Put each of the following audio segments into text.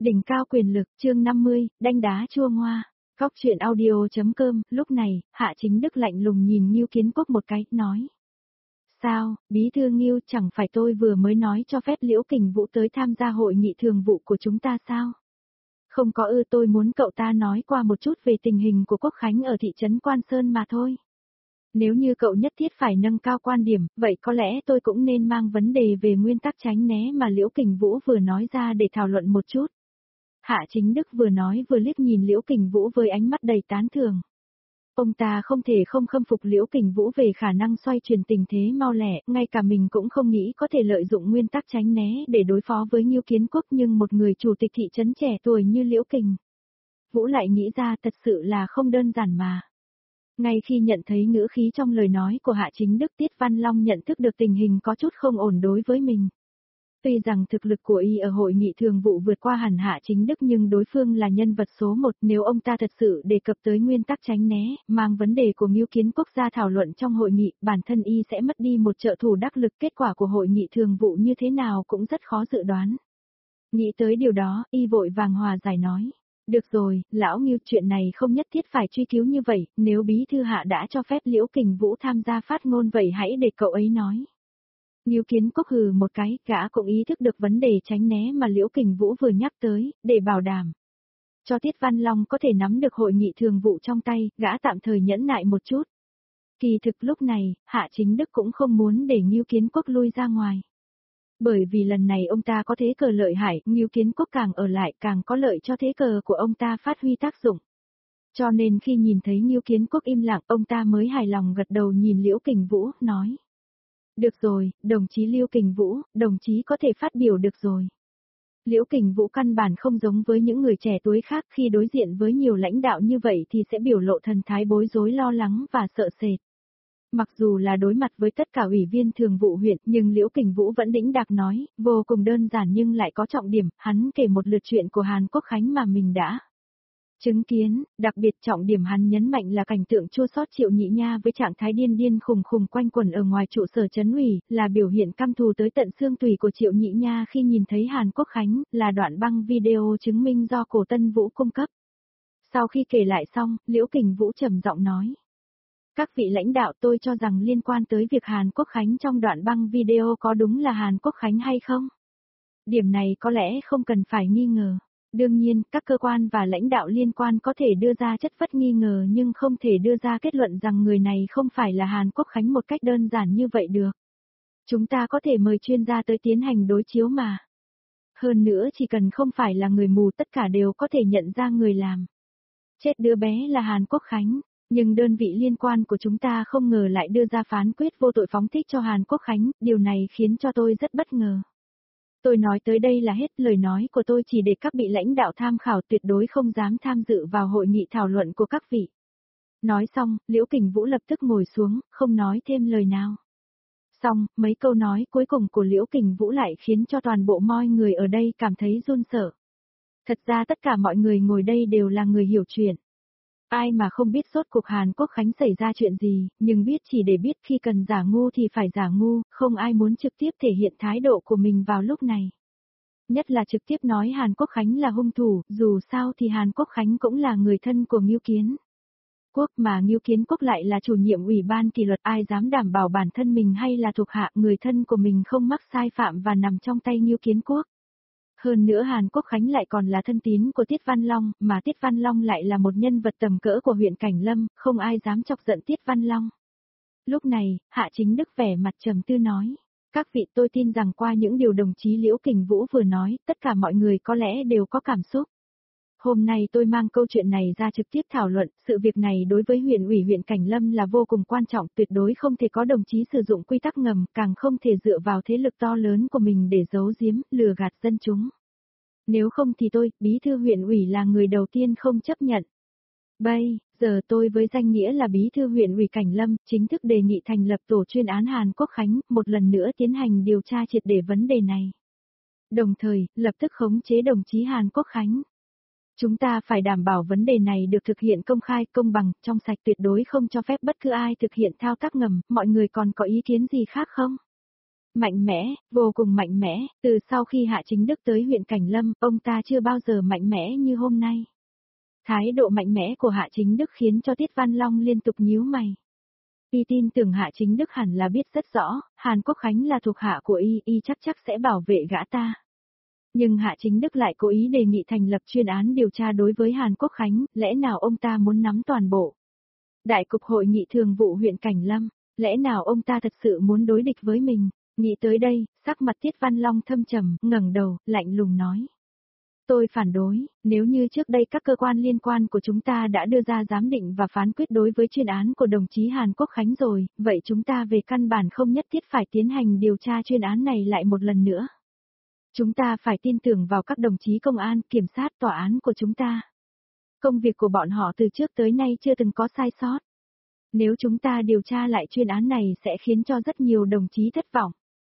Đỉnh cao quyền lực, chương 50, đanh đá chua ngoa. Góc chuyện audio.com, lúc này, Hạ Chính Đức lạnh lùng nhìn Ngưu Kiến Quốc một cái, nói. Sao, bí thư Ngưu, chẳng phải tôi vừa mới nói cho phép Liễu Kình Vũ tới tham gia hội nghị thường vụ của chúng ta sao? Không có tôi muốn cậu ta nói qua một chút về tình hình của Quốc Khánh ở thị trấn Quan Sơn mà thôi. Nếu như cậu nhất thiết phải nâng cao quan điểm, vậy có lẽ tôi cũng nên mang vấn đề về nguyên tắc tránh né mà Liễu Kình Vũ vừa nói ra để thảo luận một chút. Hạ Chính Đức vừa nói vừa liếc nhìn Liễu Kình Vũ với ánh mắt đầy tán thưởng. Ông ta không thể không khâm phục Liễu Kình Vũ về khả năng xoay chuyển tình thế mau lẹ, ngay cả mình cũng không nghĩ có thể lợi dụng nguyên tắc tránh né để đối phó với Ngưu Kiến Quốc, nhưng một người chủ tịch thị trấn trẻ tuổi như Liễu Kình Vũ lại nghĩ ra thật sự là không đơn giản mà. Ngay khi nhận thấy ngữ khí trong lời nói của Hạ Chính Đức, Tiết Văn Long nhận thức được tình hình có chút không ổn đối với mình. Tuy rằng thực lực của y ở hội nghị thường vụ vượt qua hẳn Hạ Chính Đức, nhưng đối phương là nhân vật số 1, nếu ông ta thật sự đề cập tới nguyên tắc tránh né, mang vấn đề của Ngưu Kiến Quốc ra thảo luận trong hội nghị, bản thân y sẽ mất đi một trợ thủ đắc lực, kết quả của hội nghị thường vụ như thế nào cũng rất khó dự đoán. Nghĩ tới điều đó, y vội vàng hòa giải nói. Được rồi, lão Ngưu, chuyện này không nhất thiết phải truy cứu như vậy, nếu bí thư Hạ đã cho phép Liễu Kình Vũ tham gia phát ngôn vậy hãy để cậu ấy nói. Ngưu Kiến Quốc hừ một cái, gã cũng ý thức được vấn đề tránh né mà Liễu Kình Vũ vừa nhắc tới, để bảo đảm cho Tiết Văn Long có thể nắm được hội nghị thường vụ trong tay, gã tạm thời nhẫn nại một chút. Kỳ thực lúc này, Hạ Chính Đức cũng không muốn để Ngưu Kiến Quốc lui ra ngoài. Bởi vì lần này ông ta có thế cờ lợi hại, Ngưu Kiến Quốc càng ở lại càng có lợi cho thế cờ của ông ta phát huy tác dụng. Cho nên khi nhìn thấy Ngưu Kiến Quốc im lặng, ông ta mới hài lòng gật đầu nhìn Liễu Kình Vũ, nói. Được rồi, đồng chí Liễu Kình Vũ, đồng chí có thể phát biểu được rồi. Liễu Kình Vũ căn bản không giống với những người trẻ tuổi khác, khi đối diện với nhiều lãnh đạo như vậy thì sẽ biểu lộ thần thái bối rối, lo lắng và sợ sệt. Mặc dù là đối mặt với tất cả ủy viên thường vụ huyện, nhưng Liễu Kình Vũ vẫn đĩnh đạc nói, vô cùng đơn giản nhưng lại có trọng điểm, hắn kể một lượt chuyện của Hàn Quốc Khánh mà mình đã chứng kiến, đặc biệt trọng điểm hắn nhấn mạnh là cảnh tượng chua xót Triệu Nhị Nha với trạng thái điên điên khùng khùng quanh quẩn ở ngoài trụ sở trấn ủy, là biểu hiện căm thù tới tận xương tủy của Triệu Nhị Nha khi nhìn thấy Hàn Quốc Khánh, là đoạn băng video chứng minh do Cổ Tân Vũ cung cấp. Sau khi kể lại xong, Liễu Kình Vũ trầm giọng nói. Các vị lãnh đạo, tôi cho rằng liên quan tới việc Hàn Quốc Khánh trong đoạn băng video có đúng là Hàn Quốc Khánh hay không? Điểm này có lẽ không cần phải nghi ngờ. Đương nhiên, các cơ quan và lãnh đạo liên quan có thể đưa ra chất vấn nghi ngờ nhưng không thể đưa ra kết luận rằng người này không phải là Hàn Quốc Khánh một cách đơn giản như vậy được. Chúng ta có thể mời chuyên gia tới tiến hành đối chiếu mà. Hơn nữa chỉ cần không phải là người mù tất cả đều có thể nhận ra người làm chết đứa bé là Hàn Quốc Khánh. Nhưng đơn vị liên quan của chúng ta không ngờ lại đưa ra phán quyết vô tội phóng thích cho Hàn Quốc Khánh, điều này khiến cho tôi rất bất ngờ. Tôi nói tới đây là hết, lời nói của tôi chỉ để các vị lãnh đạo tham khảo, tuyệt đối không dám tham dự vào hội nghị thảo luận của các vị. Nói xong, Liễu Kình Vũ lập tức ngồi xuống, không nói thêm lời nào. Xong, mấy câu nói cuối cùng của Liễu Kình Vũ lại khiến cho toàn bộ mọi người ở đây cảm thấy run sợ. Thật ra tất cả mọi người ngồi đây đều là người hiểu chuyện. Ai mà không biết rốt cuộc Hàn Quốc Khánh xảy ra chuyện gì, nhưng biết chỉ để biết khi cần giả ngu thì phải giả ngu, không ai muốn trực tiếp thể hiện thái độ của mình vào lúc này. Nhất là trực tiếp nói Hàn Quốc Khánh là hung thủ, dù sao thì Hàn Quốc Khánh cũng là người thân của Ngưu Kiến Quốc, mà Ngưu Kiến Quốc lại là chủ nhiệm ủy ban kỷ luật, ai dám đảm bảo bản thân mình hay là thuộc hạ người thân của mình không mắc sai phạm và nằm trong tay Ngưu Kiến Quốc. Hơn nữa Hàn Quốc Khánh lại còn là thân tín của Tiết Văn Long, mà Tiết Văn Long lại là một nhân vật tầm cỡ của huyện Cảnh Lâm, không ai dám chọc giận Tiết Văn Long. Lúc này, Hạ Chính Đức vẻ mặt trầm tư nói. Các vị, tôi tin rằng qua những điều đồng chí Liễu Kình Vũ vừa nói, tất cả mọi người có lẽ đều có cảm xúc. Hôm nay tôi mang câu chuyện này ra trực tiếp thảo luận, sự việc này đối với huyện ủy huyện Cảnh Lâm là vô cùng quan trọng, tuyệt đối không thể có đồng chí sử dụng quy tắc ngầm, càng không thể dựa vào thế lực to lớn của mình để giấu giếm, lừa gạt dân chúng. Nếu không thì tôi, bí thư huyện ủy là người đầu tiên không chấp nhận. Bây giờ tôi với danh nghĩa là bí thư huyện ủy Cảnh Lâm, chính thức đề nghị thành lập tổ chuyên án Hàn Quốc Khánh, một lần nữa tiến hành điều tra triệt để vấn đề này. Đồng thời, lập tức khống chế đồng chí Hàn Quốc Khánh. Chúng ta phải đảm bảo vấn đề này được thực hiện công khai, công bằng, trong sạch, tuyệt đối không cho phép bất cứ ai thực hiện thao tác ngầm, mọi người còn có ý kiến gì khác không? Mạnh mẽ, vô cùng mạnh mẽ, từ sau khi Hạ Chính Đức tới huyện Cảnh Lâm, ông ta chưa bao giờ mạnh mẽ như hôm nay. Thái độ mạnh mẽ của Hạ Chính Đức khiến cho Tiết Văn Long liên tục nhíu mày. Y tin tưởng Hạ Chính Đức hẳn là biết rất rõ, Hàn Quốc Khánh là thuộc hạ của y chắc chắc sẽ bảo vệ gã ta. Nhưng Hạ Chính Đức lại cố ý đề nghị thành lập chuyên án điều tra đối với Hàn Quốc Khánh, lẽ nào ông ta muốn nắm toàn bộ Đại cục hội nghị thường vụ huyện Cảnh Lâm, lẽ nào ông ta thật sự muốn đối địch với mình? Nghĩ tới đây, sắc mặt Tiết Văn Long thâm trầm, ngẩng đầu, lạnh lùng nói. Tôi phản đối, nếu như trước đây các cơ quan liên quan của chúng ta đã đưa ra giám định và phán quyết đối với chuyên án của đồng chí Hàn Quốc Khánh rồi, vậy chúng ta về căn bản không nhất thiết phải tiến hành điều tra chuyên án này lại một lần nữa. Chúng ta phải tin tưởng vào các đồng chí công an, kiểm sát, tòa án của chúng ta. Công việc của bọn họ từ trước tới nay chưa từng có sai sót. Nếu chúng ta điều tra lại chuyên án này sẽ khiến cho rất nhiều đồng chí thất vọng.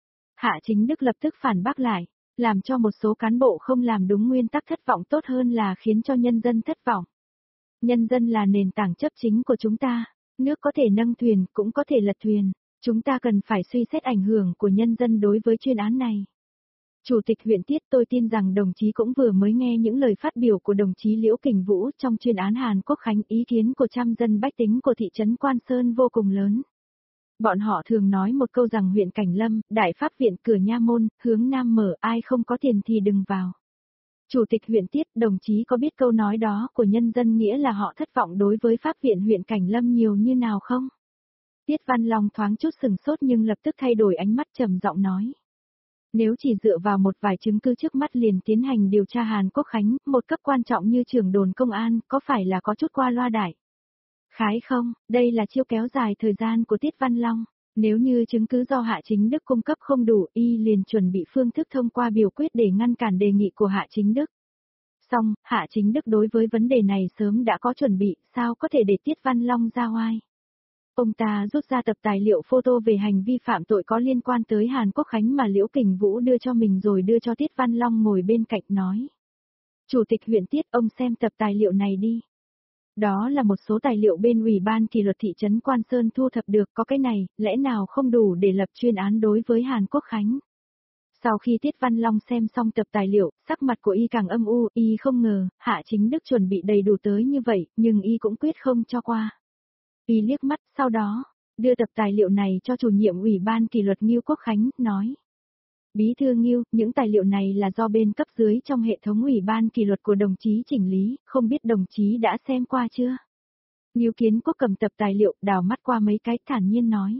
Hạ Chính Đức lập tức phản bác lại, làm cho một số cán bộ không làm đúng nguyên tắc thất vọng tốt hơn là khiến cho nhân dân thất vọng. Nhân dân là nền tảng chấp chính của chúng ta, nước có thể nâng thuyền cũng có thể lật thuyền, chúng ta cần phải suy xét ảnh hưởng của nhân dân đối với chuyên án này. Chủ tịch huyện Tiết, tôi tin rằng đồng chí cũng vừa mới nghe những lời phát biểu của đồng chí Liễu Kình Vũ trong chuyên án Hàn Quốc Khánh, ý kiến của trăm dân bách tính của thị trấn Quan Sơn vô cùng lớn. Bọn họ thường nói một câu rằng huyện Cảnh Lâm, Đại Pháp Viện cửa nha môn, hướng Nam mở, ai không có tiền thì đừng vào. Chủ tịch huyện Tiết, đồng chí có biết câu nói đó của nhân dân nghĩa là họ thất vọng đối với Pháp Viện huyện Cảnh Lâm nhiều như nào không? Tiết Văn Long thoáng chút sừng sốt nhưng lập tức thay đổi ánh mắt trầm giọng nói. Nếu chỉ dựa vào một vài chứng cứ trước mắt liền tiến hành điều tra Hàn Quốc Khánh, một cấp quan trọng như trưởng đồn công an, có phải là có chút qua loa đại khái không? Đây là chiêu kéo dài thời gian của Tiết Văn Long. Nếu như chứng cứ do Hạ Chính Đức cung cấp không đủ, y liền chuẩn bị phương thức thông qua biểu quyết để ngăn cản đề nghị của Hạ Chính Đức. Song, Hạ Chính Đức đối với vấn đề này sớm đã có chuẩn bị, sao có thể để Tiết Văn Long ra oai? Ông ta rút ra tập tài liệu photo về hành vi phạm tội có liên quan tới Hàn Quốc Khánh mà Liễu Kình Vũ đưa cho mình rồi đưa cho Tiết Văn Long ngồi bên cạnh nói. Chủ tịch huyện Tiết, ông xem tập tài liệu này đi. Đó là một số tài liệu bên Ủy ban kỷ luật thị trấn Quan Sơn thu thập được, có cái này, lẽ nào không đủ để lập chuyên án đối với Hàn Quốc Khánh? Sau khi Tiết Văn Long xem xong tập tài liệu, sắc mặt của y càng âm u, y không ngờ, Hạ Chính Đức chuẩn bị đầy đủ tới như vậy, nhưng y cũng quyết không cho qua. Y liếc mắt, sau đó, đưa tập tài liệu này cho chủ nhiệm Ủy ban kỷ luật Ngưu Quốc Khánh, nói. Bí thư Ngưu, những tài liệu này là do bên cấp dưới trong hệ thống Ủy ban kỷ luật của đồng chí chỉnh lý, không biết đồng chí đã xem qua chưa? Ngưu Kiến Quốc cầm tập tài liệu, đào mắt qua mấy cái, thản nhiên nói.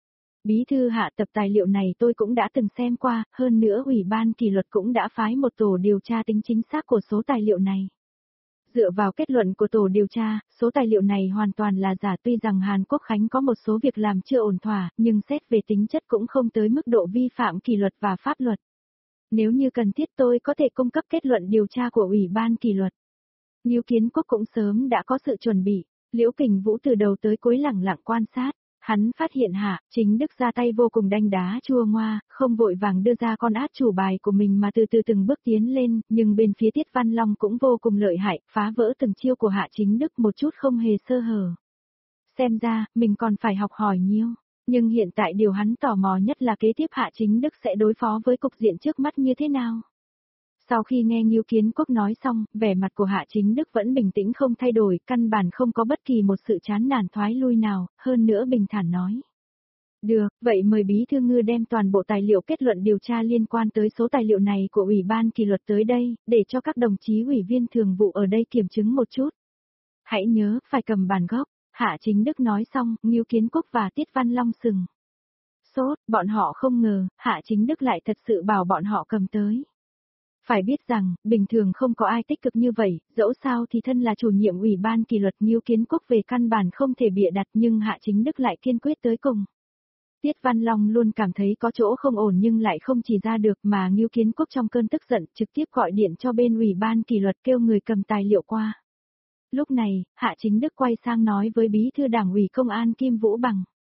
Bí thư Hạ, tập tài liệu này tôi cũng đã từng xem qua, hơn nữa Ủy ban kỷ luật cũng đã phái một tổ điều tra tính chính xác của số tài liệu này. Dựa vào kết luận của tổ điều tra, số tài liệu này hoàn toàn là giả, tuy rằng Hàn Quốc Khánh có một số việc làm chưa ổn thỏa, nhưng xét về tính chất cũng không tới mức độ vi phạm kỷ luật và pháp luật. Nếu như cần thiết tôi có thể cung cấp kết luận điều tra của Ủy ban kỷ luật. Ngưu Kiến Quốc cũng sớm đã có sự chuẩn bị, Liễu Kình Vũ từ đầu tới cuối lẳng lặng quan sát. Hắn phát hiện Hạ Chính Đức ra tay vô cùng đanh đá chua ngoa, không vội vàng đưa ra con át chủ bài của mình mà từ từ từng bước tiến lên, nhưng bên phía Tiết Văn Long cũng vô cùng lợi hại, phá vỡ từng chiêu của Hạ Chính Đức một chút không hề sơ hở. Xem ra, mình còn phải học hỏi nhiều, nhưng hiện tại điều hắn tò mò nhất là kế tiếp Hạ Chính Đức sẽ đối phó với cục diện trước mắt như thế nào. Sau khi nghe Ngưu Kiến Quốc nói xong, vẻ mặt của Hạ Chính Đức vẫn bình tĩnh không thay đổi, căn bản không có bất kỳ một sự chán nản thoái lui nào, hơn nữa bình thản nói. Được, vậy mời Bí thư Ngư đem toàn bộ tài liệu kết luận điều tra liên quan tới số tài liệu này của Ủy ban kỷ luật tới đây, để cho các đồng chí ủy viên thường vụ ở đây kiểm chứng một chút. Hãy nhớ, phải cầm bản gốc. Hạ Chính Đức nói xong, Ngưu Kiến Quốc và Tiết Văn Long sừng sốt, bọn họ không ngờ, Hạ Chính Đức lại thật sự bảo bọn họ cầm tới. Phải biết rằng, bình thường không có ai tích cực như vậy, dẫu sao thì thân là chủ nhiệm Ủy ban kỷ luật Ngưu Kiến Quốc về căn bản không thể bịa đặt, nhưng Hạ Chính Đức lại kiên quyết tới cùng. Tiết Văn Long luôn cảm thấy có chỗ không ổn nhưng lại không chỉ ra được, mà Ngưu Kiến Quốc trong cơn tức giận trực tiếp gọi điện cho bên Ủy ban kỷ luật kêu người cầm tài liệu qua. Lúc này, Hạ Chính Đức quay sang nói với Bí thư Đảng ủy Công an Kim Vũ Bằng.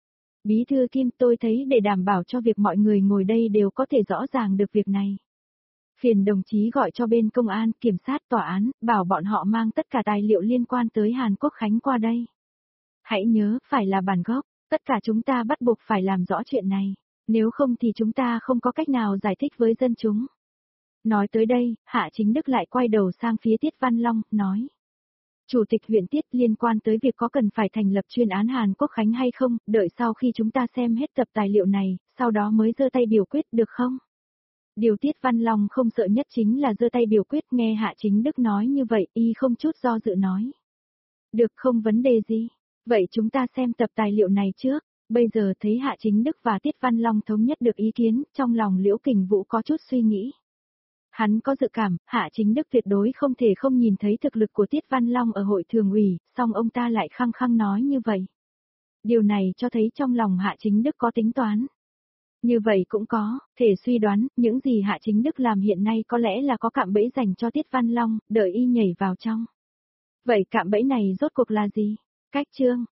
Bí thư Kim, tôi thấy để đảm bảo cho việc mọi người ngồi đây đều có thể rõ ràng được việc này. Phiền đồng chí gọi cho bên công an, kiểm sát, tòa án, bảo bọn họ mang tất cả tài liệu liên quan tới Hàn Quốc Khánh qua đây. Hãy nhớ, phải là bản gốc, tất cả chúng ta bắt buộc phải làm rõ chuyện này. Nếu không thì chúng ta không có cách nào giải thích với dân chúng. Nói tới đây, Hạ Chính Đức lại quay đầu sang phía Tiết Văn Long, nói. Chủ tịch huyện Tiết, liên quan tới việc có cần phải thành lập chuyên án Hàn Quốc Khánh hay không, đợi sau khi chúng ta xem hết tập tài liệu này, sau đó mới giơ tay biểu quyết được không? Điều Tiết Văn Long không sợ nhất chính là giơ tay biểu quyết, nghe Hạ Chính Đức nói như vậy, y không chút do dự nói. Được, không vấn đề gì. Vậy chúng ta xem tập tài liệu này trước. Bây giờ thấy Hạ Chính Đức và Tiết Văn Long thống nhất được ý kiến, trong lòng Liễu Kình Vũ có chút suy nghĩ. Hắn có dự cảm, Hạ Chính Đức tuyệt đối không thể không nhìn thấy thực lực của Tiết Văn Long ở hội thường ủy, song ông ta lại khăng khăng nói như vậy. Điều này cho thấy trong lòng Hạ Chính Đức có tính toán. Như vậy cũng có, thể suy đoán, những gì Hạ Chính Đức làm hiện nay có lẽ là có cạm bẫy dành cho Tiết Văn Long, đợi y nhảy vào trong. Vậy cạm bẫy này rốt cuộc là gì? Cách chương